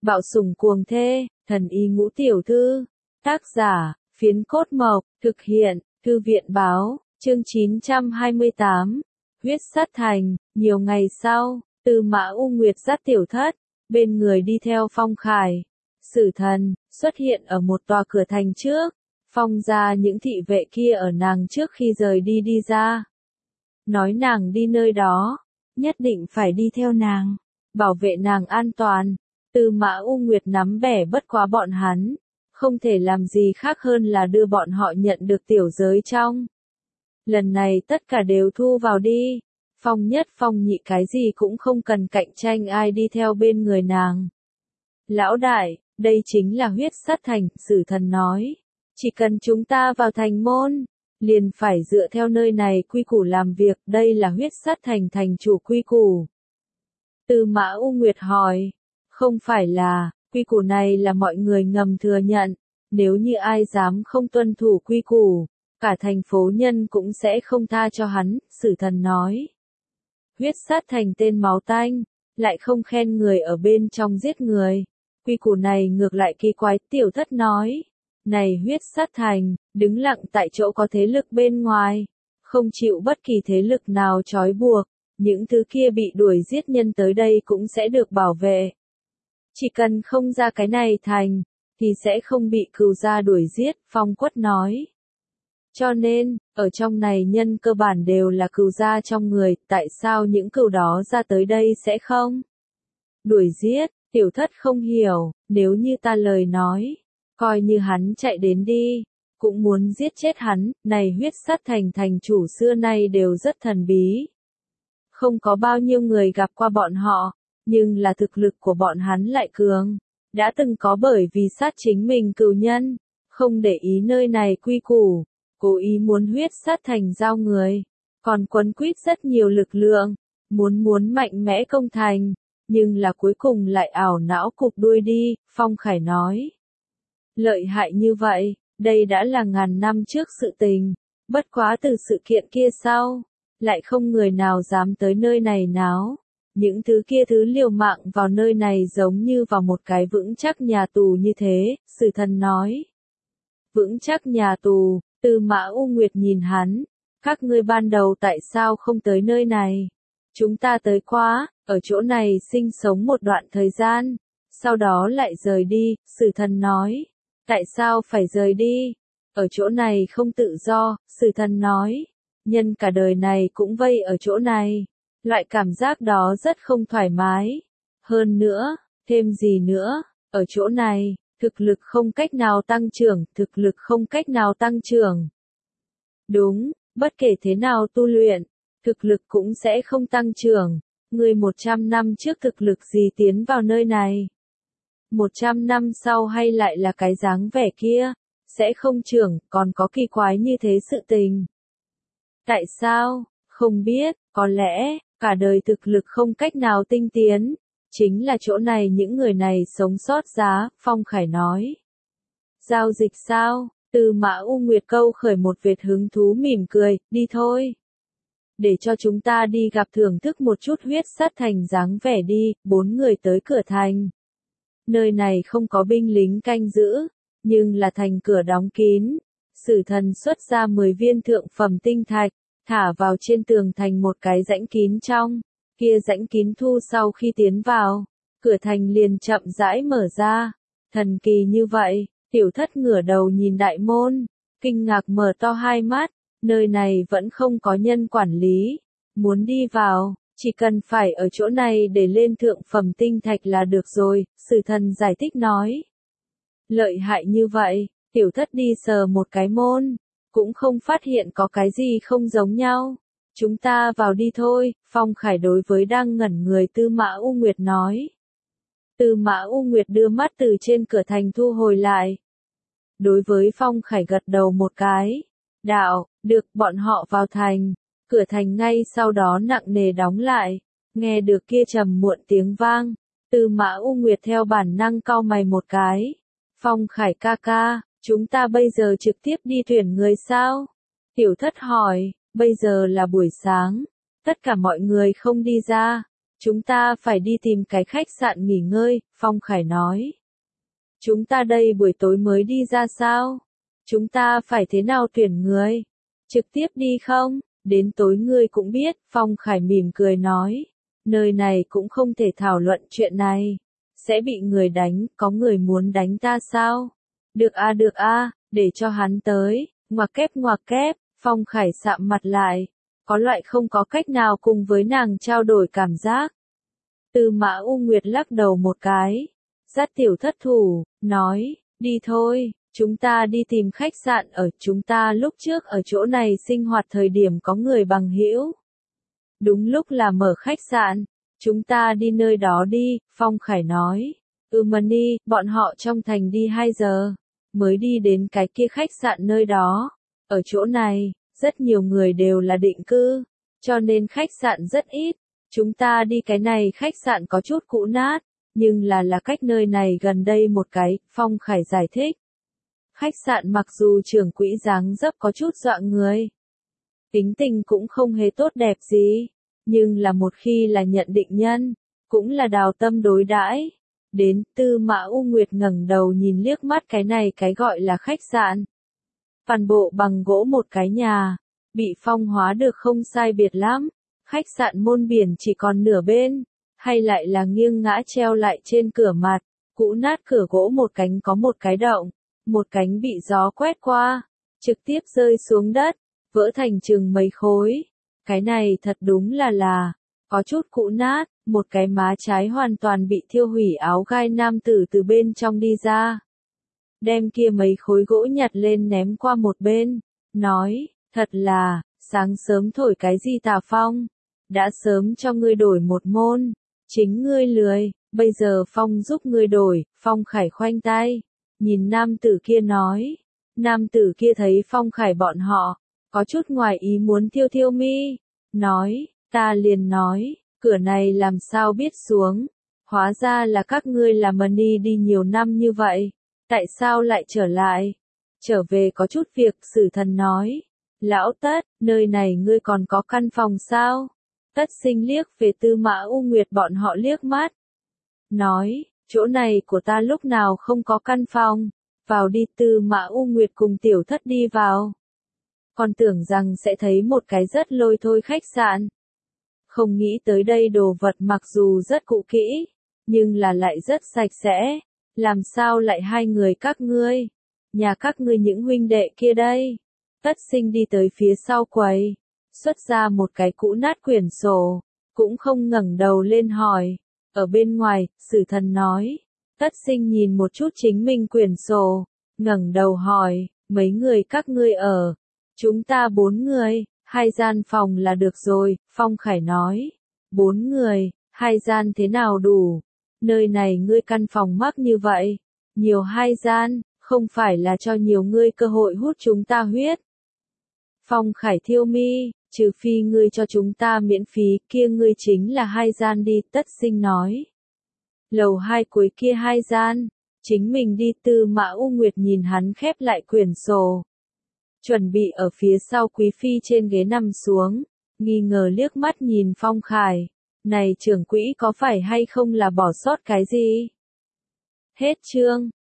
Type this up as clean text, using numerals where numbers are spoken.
Bạo sủng cuồng thê, thần y ngũ tiểu thư. Tác giả, Phiến Cốt Mộc, thực hiện, Thư viện báo, chương 928. Huyết sát thành. Nhiều ngày sau, Tư Mã U Nguyệt dắt tiểu thất, bên người đi theo Phong Khải. Sử Thần, xuất hiện ở một tòa cửa thành trước, phong ra những thị vệ kia ở nàng trước khi rời đi đi ra. Nói nàng đi nơi đó, nhất định phải đi theo nàng, bảo vệ nàng an toàn. Tư Mã U Nguyệt nắm bẻ bất quá bọn hắn, không thể làm gì khác hơn là đưa bọn họ nhận được tiểu giới trong. Lần này tất cả đều thu vào đi, Phong nhất Phong nhị cái gì cũng không cần cạnh tranh ai đi theo bên người nàng. Lão đại, đây chính là huyết sát thành, Sử Thần nói. Chỉ cần chúng ta vào thành môn, liền phải dựa theo nơi này quy củ làm việc, đây là huyết sát thành thành chủ quy củ. Tư Mã U Nguyệt hỏi, không phải là, quy củ này là mọi người ngầm thừa nhận, nếu như ai dám không tuân thủ quy củ, cả thành phố nhân cũng sẽ không tha cho hắn, Sử Thần nói. Huyết sát thành tên máu tanh, lại không khen người ở bên trong giết người. Quy củ này ngược lại kỳ quái, tiểu thất nói. Này huyết sát thành, đứng lặng tại chỗ có thế lực bên ngoài, không chịu bất kỳ thế lực nào trói buộc, những thứ kia bị đuổi giết nhân tới đây cũng sẽ được bảo vệ. Chỉ cần không ra cái này thành, thì sẽ không bị cừu gia đuổi giết, Phong Quất nói. Cho nên, ở trong này nhân cơ bản đều là cừu gia trong người, tại sao những cừu đó ra tới đây sẽ không đuổi giết? Tiểu thất không hiểu, nếu như ta lời nói, coi như hắn chạy đến đi, cũng muốn giết chết hắn, này huyết sát thành thành chủ xưa nay đều rất thần bí. Không có bao nhiêu người gặp qua bọn họ, nhưng là thực lực của bọn hắn lại cường, đã từng có bởi vì sát chính mình cừu nhân, không để ý nơi này quy củ, cố ý muốn huyết sát thành giao người, còn quấn quýt rất nhiều lực lượng, muốn mạnh mẽ công thành, nhưng là cuối cùng lại ảo não cụp đuôi đi, Phong Khải nói. Lợi hại như vậy, đây đã là ngàn năm trước sự tình, bất quá từ sự kiện kia sau, lại không người nào dám tới nơi này náo. Những thứ kia thứ liều mạng vào nơi này giống như vào một cái vững chắc nhà tù như thế, Sử Thần nói. Vững chắc nhà tù, Tư Mã U Nguyệt nhìn hắn, các ngươi ban đầu tại sao không tới nơi này? Chúng ta tới quá, ở chỗ này sinh sống một đoạn thời gian, sau đó lại rời đi, Sử Thần nói. Tại sao phải rời đi? Ở chỗ này không tự do, Sử Thần nói. Nhân cả đời này cũng vây ở chỗ này. Loại cảm giác đó rất không thoải mái. Hơn nữa, thêm gì nữa, ở chỗ này, thực lực không cách nào tăng trưởng, thực lực không cách nào tăng trưởng. Đúng, bất kể thế nào tu luyện, thực lực cũng sẽ không tăng trưởng. Người 100 năm trước thực lực gì tiến vào nơi này? 100 năm sau hay lại là cái dáng vẻ kia, sẽ không trưởng, còn có kỳ quái như thế sự tình. Tại sao? Không biết, có lẽ, cả đời thực lực không cách nào tinh tiến, chính là chỗ này những người này sống sót giá, Phong Khải nói. Giao dịch sao? Tư Mã U Nguyệt câu khởi một vệt hứng thú mỉm cười, đi thôi. Để cho chúng ta đi gặp thưởng thức một chút huyết sát thành dáng vẻ đi, 4 người tới cửa thành. Nơi này không có binh lính canh giữ, nhưng là thành cửa đóng kín. Sử Thần xuất ra 10 viên thượng phẩm tinh thạch, thả vào trên tường thành một cái rãnh kín trong. Kia rãnh kín thu sau khi tiến vào, cửa thành liền chậm rãi mở ra. Thần kỳ như vậy, tiểu thất ngửa đầu nhìn đại môn, kinh ngạc mở to hai mắt, nơi này vẫn không có nhân quản lý. Muốn đi vào, chỉ cần phải ở chỗ này để lên thượng phẩm tinh thạch là được rồi, Sử Thần giải thích nói. Lợi hại như vậy, tiểu thất đi sờ một cái môn, cũng không phát hiện có cái gì không giống nhau. Chúng ta vào đi thôi, Phong Khải đối với đang ngẩn người Tư Mã U Nguyệt nói. Tư Mã U Nguyệt đưa mắt từ trên cửa thành thu hồi lại. Đối với Phong Khải gật đầu một cái. Đạo, được, bọn họ vào thành. Cửa thành ngay sau đó nặng nề đóng lại. Nghe được kia trầm muộn tiếng vang. Tư Mã U Nguyệt theo bản năng cau mày một cái. Phong Khải ca ca, chúng ta bây giờ trực tiếp đi tuyển người sao? Tiểu thất hỏi, bây giờ là buổi sáng. Tất cả mọi người không đi ra. Chúng ta phải đi tìm cái khách sạn nghỉ ngơi, Phong Khải nói. Chúng ta đây buổi tối mới đi ra sao? Chúng ta phải thế nào tuyển người? Trực tiếp đi không? Đến tối ngươi cũng biết, Phong Khải mỉm cười nói. Nơi này cũng không thể thảo luận chuyện này. Sẽ bị người đánh, có người muốn đánh ta sao? Được a, để cho hắn tới, ngoặc kép, Phong Khải sạm mặt lại. Có loại không có cách nào cùng với nàng trao đổi cảm giác. Tư Mã U Nguyệt lắc đầu một cái. Dắt Tiểu Thất thủ, nói, đi thôi, chúng ta đi tìm khách sạn ở chúng ta lúc trước ở chỗ này sinh hoạt thời điểm có người bằng hữu. Đúng lúc là mở khách sạn, chúng ta đi nơi đó đi, Phong Khải nói. Mani, bọn họ trong thành đi 2 giờ, mới đi đến cái kia khách sạn nơi đó. Ở chỗ này, rất nhiều người đều là định cư, cho nên khách sạn rất ít. Chúng ta đi cái này khách sạn có chút cũ nát, nhưng là cách nơi này gần đây một cái, Phong Khải giải thích. Khách sạn mặc dù trưởng quỹ dáng dấp có chút dọa người, tính tình cũng không hề tốt đẹp gì, nhưng là một khi là nhận định nhân, cũng là đào tâm đối đãi. Đến, Tư Mã U Nguyệt ngẩng đầu nhìn liếc mắt cái này cái gọi là khách sạn. Toàn bộ bằng gỗ một cái nhà, bị phong hóa được không sai biệt lắm. Khách sạn môn biển chỉ còn nửa bên, hay lại là nghiêng ngã treo lại trên cửa mặt, cũ nát cửa gỗ một cánh có một cái động, một cánh bị gió quét qua, trực tiếp rơi xuống đất, vỡ thành chừng mấy khối. Cái này thật đúng là, có chút cũ nát, một cái má trái hoàn toàn bị thiêu hủy áo gai nam tử từ bên trong đi ra. Đem kia mấy khối gỗ nhặt lên ném qua một bên, nói, thật là, sáng sớm thổi cái gì tà phong, đã sớm cho ngươi đổi một môn, chính ngươi lười, bây giờ Phong giúp ngươi đổi, Phong Khải khoanh tay, nhìn nam tử kia nói, nam tử kia thấy Phong Khải bọn họ, có chút ngoài ý muốn thiêu mi, nói, ta liền nói, cửa này làm sao biết xuống, hóa ra là các ngươi làm Mani đi nhiều năm như vậy, tại sao lại trở lại, trở về có chút việc, Sử Thần nói, lão Tất, nơi này ngươi còn có căn phòng sao? Tất Sinh liếc về Tư Mã U Nguyệt bọn họ liếc mắt. Nói, chỗ này của ta lúc nào không có căn phòng. Vào đi, Tư Mã U Nguyệt cùng Tiểu Thất đi vào. Còn tưởng rằng sẽ thấy một cái rất lôi thôi khách sạn. Không nghĩ tới đây đồ vật mặc dù rất cũ kỹ, nhưng là lại rất sạch sẽ. Làm sao lại hai người các ngươi? Nhà các ngươi những huynh đệ kia đây. Tất Sinh đi tới phía sau quầy, xuất ra một cái cũ nát quyển sổ, cũng không ngẩng đầu lên hỏi. Ở bên ngoài, Sử Thần nói. Tất Sinh nhìn một chút chính mình quyển sổ, ngẩng đầu hỏi, mấy người các ngươi ở? Chúng ta 4 người, 2 gian phòng là được rồi, Phong Khải nói. 4 người, 2 gian thế nào đủ? Nơi này ngươi căn phòng mắc như vậy, nhiều 2 gian, không phải là cho nhiều ngươi cơ hội hút chúng ta huyết. Phong Khải thiêu mi, trừ phi ngươi cho chúng ta miễn phí, kia ngươi chính là 2 gian đi, Tất Sinh nói. Lầu 2 cuối kia 2 gian, chính mình đi. Tư Mã U Nguyệt nhìn hắn khép lại quyển sổ, chuẩn bị ở phía sau quý phi trên ghế nằm xuống, nghi ngờ liếc mắt nhìn Phong Khải, này trưởng quỹ có phải hay không là bỏ sót cái gì? Hết chương.